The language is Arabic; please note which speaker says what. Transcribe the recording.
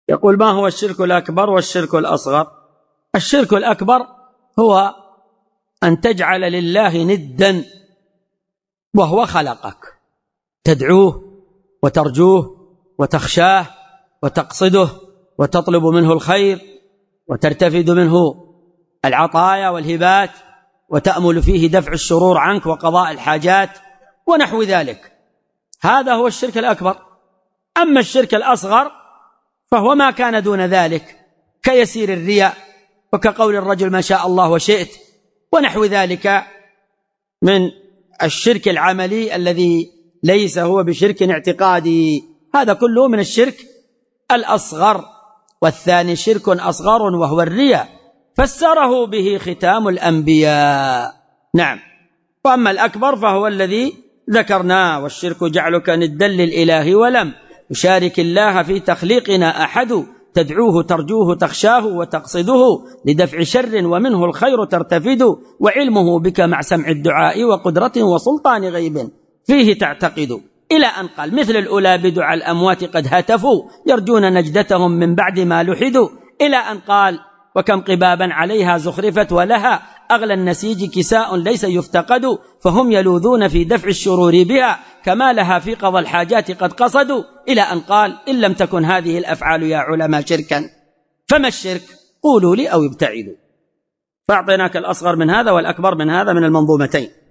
Speaker 1: يقول: ما هو الشرك الأكبر والشرك الأصغر؟ الشرك الأكبر هو أن تجعل لله ندا وهو خلقك، تدعوه وترجوه وتخشاه وتقصده وتطلب منه الخير وترتفد منه العطايا والهبات وتأمل فيه دفع الشرور عنك وقضاء الحاجات ونحو ذلك. هذا هو الشرك الأكبر. أما الشرك الأصغر فهو ما كان دون ذلك، كيسير الرياء وكقول الرجل ما شاء الله وشئت ونحو ذلك من الشرك العملي الذي ليس هو بشرك اعتقادي. هذا كله من الشرك الأصغر. والثاني شرك أصغر وهو الرياء، فسره به ختام الأنبياء. نعم. وأما الأكبر فهو الذي ذكرناه: والشرك جعلك ندا للإله ولم يشارك الله في تخليقنا أحد، تدعوه ترجوه تخشاه وتقصده لدفع شر ومنه الخير ترتفد، وعلمه بك مع سمع الدعاء وقدرة وسلطان غيب فيه تعتقد. إلى أن قال: مثل الأولى بدعاء الأموات قد هتفوا يرجون نجدتهم من بعد ما لحدوا. إلى أن قال: وكم قبابا عليها زخرفت ولها أغلى النسيج كساء ليس يفتقد، فهم يلوذون في دفع الشرور بها كما لها في قضى الحاجات قد قصدوا. إلى أن قال: إن لم تكن هذه الأفعال يا علماء شركا فما الشرك؟ قولوا لي أو ابتعدوا. فأعطيناك الأصغر من هذا والأكبر من هذا من المنظومتين.